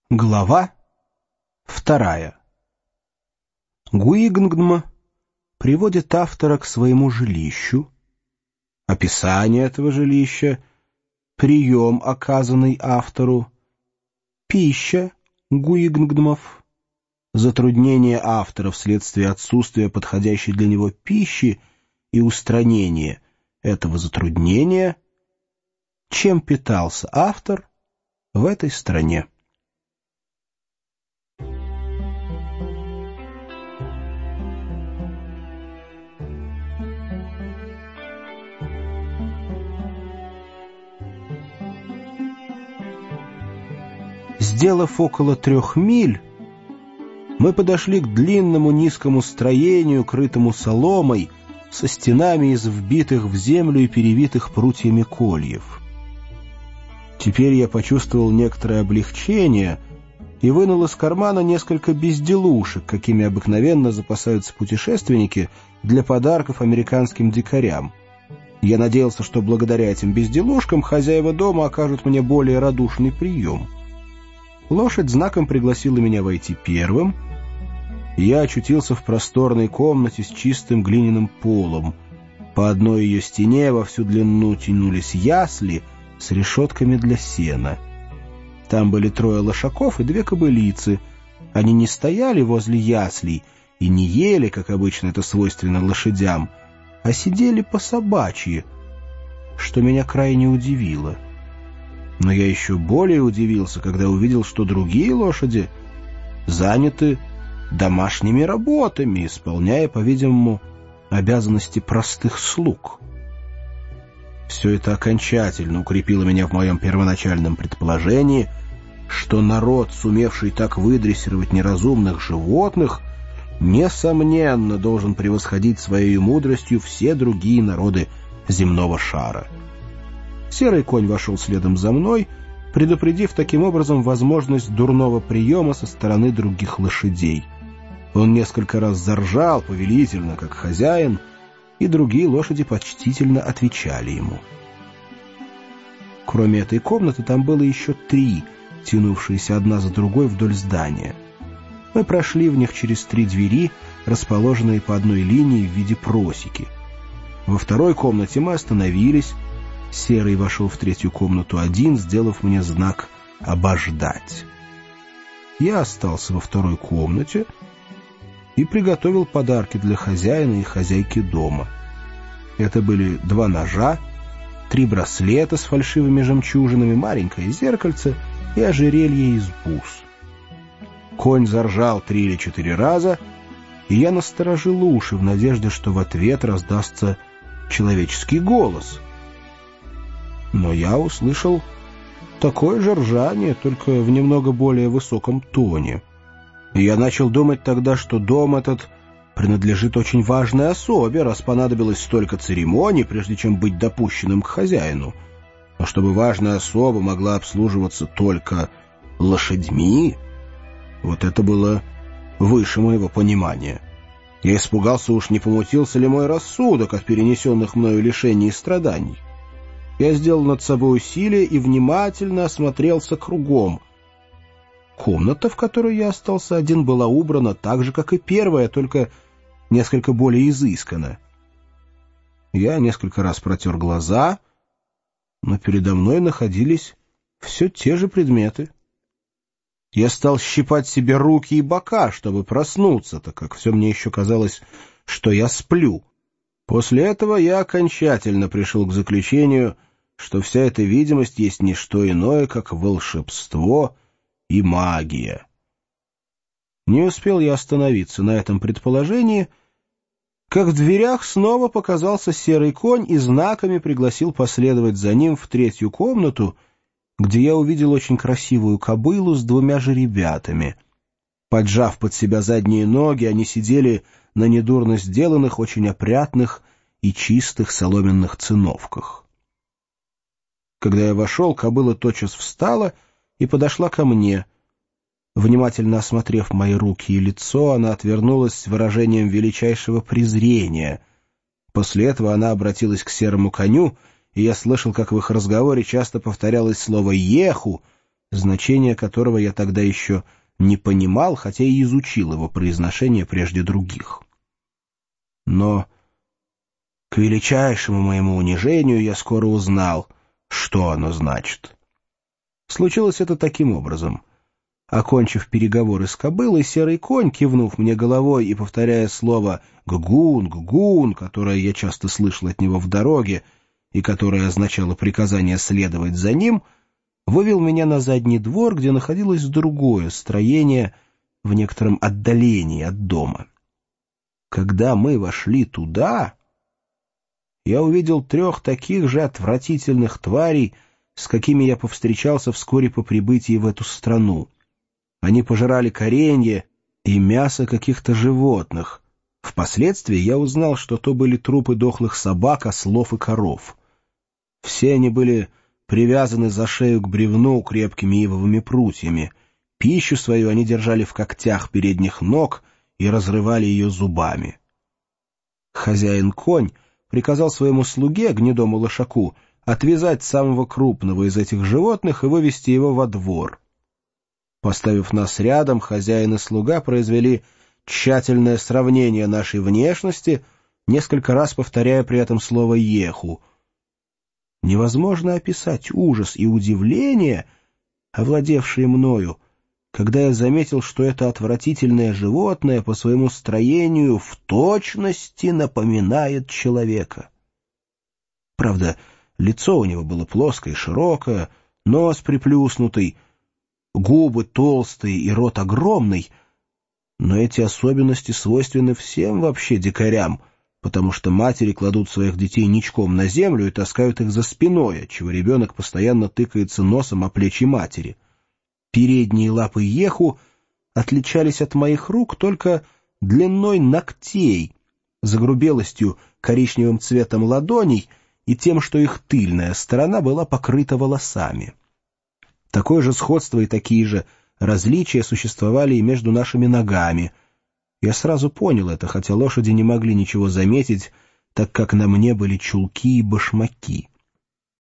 Глава 2. Гуигнгдм приводит автора к своему жилищу, описание этого жилища, прием, оказанный автору, пища Гуигнгдмов, затруднение автора вследствие отсутствия подходящей для него пищи и устранение этого затруднения, чем питался автор в этой стране. Сделав около 3 миль, мы подошли к длинному низкому строению, крытому соломой, со стенами из вбитых в землю и перевитых прутьями кольев. Теперь я почувствовал некоторое облегчение и вынул из кармана несколько безделушек, какими обыкновенно запасаются путешественники для подарков американским дикарям. Я надеялся, что благодаря этим безделушкам хозяева дома окажут мне более радушный прием. Лошадь знаком пригласила меня войти первым, и я очутился в просторной комнате с чистым глиняным полом. По одной ее стене во всю длину тянулись ясли с решетками для сена. Там были 3 лошаков и 2 кобылицы. Они не стояли возле яслей и не ели, как обычно это свойственно лошадям, а сидели по-собачьи, что меня крайне удивило. Но я еще более удивился, когда увидел, что другие лошади заняты домашними работами, исполняя, по-видимому, обязанности простых слуг. Все это окончательно укрепило меня в моем первоначальном предположении, что народ, сумевший так выдрессировать неразумных животных, несомненно должен превосходить своей мудростью все другие народы земного шара. Серый конь вошел следом за мной, предупредив таким образом возможность дурного приема со стороны других лошадей. Он несколько раз заржал повелительно, как хозяин, и другие лошади почтительно отвечали ему. Кроме этой комнаты там было еще 3, тянувшиеся одна за другой вдоль здания. Мы прошли в них через 3 двери, расположенные по одной линии в виде просеки. Во 2-й комнате мы остановились. Серый вошел в 3-ю комнату один, сделав мне знак «обождать». Я остался во 2-й комнате и приготовил подарки для хозяина и хозяйки дома. Это были 2 ножа, 3 браслета с фальшивыми жемчужинами, маленькое зеркальце и ожерелье из бус. Конь заржал 3 или 4 раза, и я насторожил уши в надежде, что в ответ раздастся человеческий голос. Но я услышал такое же ржание, только в немного более высоком тоне. И я начал думать тогда, что дом этот принадлежит очень важной особе, раз понадобилось столько церемоний, прежде чем быть допущенным к хозяину. Но чтобы важная особа могла обслуживаться только лошадьми, вот это было выше моего понимания. Я испугался, уж не помутился ли мой рассудок от перенесенных мною лишений и страданий. Я сделал над собой усилие и внимательно осмотрелся кругом. Комната, в которой я остался один, была убрана так же, как и первая, только несколько более изысканно. Я несколько раз протер глаза, но передо мной находились все те же предметы. Я стал щипать себе руки и бока, чтобы проснуться, так как все мне еще казалось, что я сплю. После этого я окончательно пришел к заключению, что вся эта видимость есть не что иное, как волшебство и магия. Не успел я остановиться на этом предположении, как в дверях снова показался серый конь и знаками пригласил последовать за ним в 3-ю комнату, где я увидел очень красивую кобылу с 2 жеребятами. Поджав под себя задние ноги, они сидели на недурно сделанных, очень опрятных и чистых соломенных циновках. Когда я вошел, кобыла тотчас встала и подошла ко мне. Внимательно осмотрев мои руки и лицо, она отвернулась с выражением величайшего презрения. После этого она обратилась к серому коню, и я слышал, как в их разговоре часто повторялось слово «еху», значение которого я тогда еще не понимал, хотя и изучил его произношение прежде других. Но к величайшему моему унижению я скоро узнал, что оно значит. Случилось это таким образом. Окончив переговоры с кобылой, серый конь, кивнув мне головой и повторяя слово «ггун, ггун», которое я часто слышал от него в дороге и которое означало приказание следовать за ним, вывел меня на задний двор, где находилось другое строение в некотором отдалении от дома. Когда мы вошли туда, я увидел 3 таких же отвратительных тварей, с какими я повстречался вскоре по прибытии в эту страну. Они пожирали коренья и мясо каких-то животных. Впоследствии я узнал, что то были трупы дохлых собак, ослов и коров. Все они были привязаны за шею к бревну крепкими ивовыми прутьями. Пищу свою они держали в когтях передних ног и разрывали ее зубами. Хозяин-конь приказал своему слуге, гнедому лошаку, отвязать самого крупного из этих животных и вывести его во двор. Поставив нас рядом, хозяин и слуга произвели тщательное сравнение нашей внешности, несколько раз повторяя при этом слово «еху». Невозможно описать ужас и удивление, овладевшие мною, когда я заметил, что это отвратительное животное по своему строению в точности напоминает человека. Правда, лицо у него было плоское и широкое, нос приплюснутый, губы толстые и рот огромный, но эти особенности свойственны всем вообще дикарям, потому что матери кладут своих детей ничком на землю и таскают их за спиной, отчего ребенок постоянно тыкается носом о плечи матери. Передние лапы еху отличались от моих рук только длиной ногтей, загрубелостью коричневым цветом ладоней и тем, что их тыльная сторона была покрыта волосами. Такое же сходство и такие же различия существовали и между нашими ногами. Я сразу понял это, хотя лошади не могли ничего заметить, так как на мне были чулки и башмаки.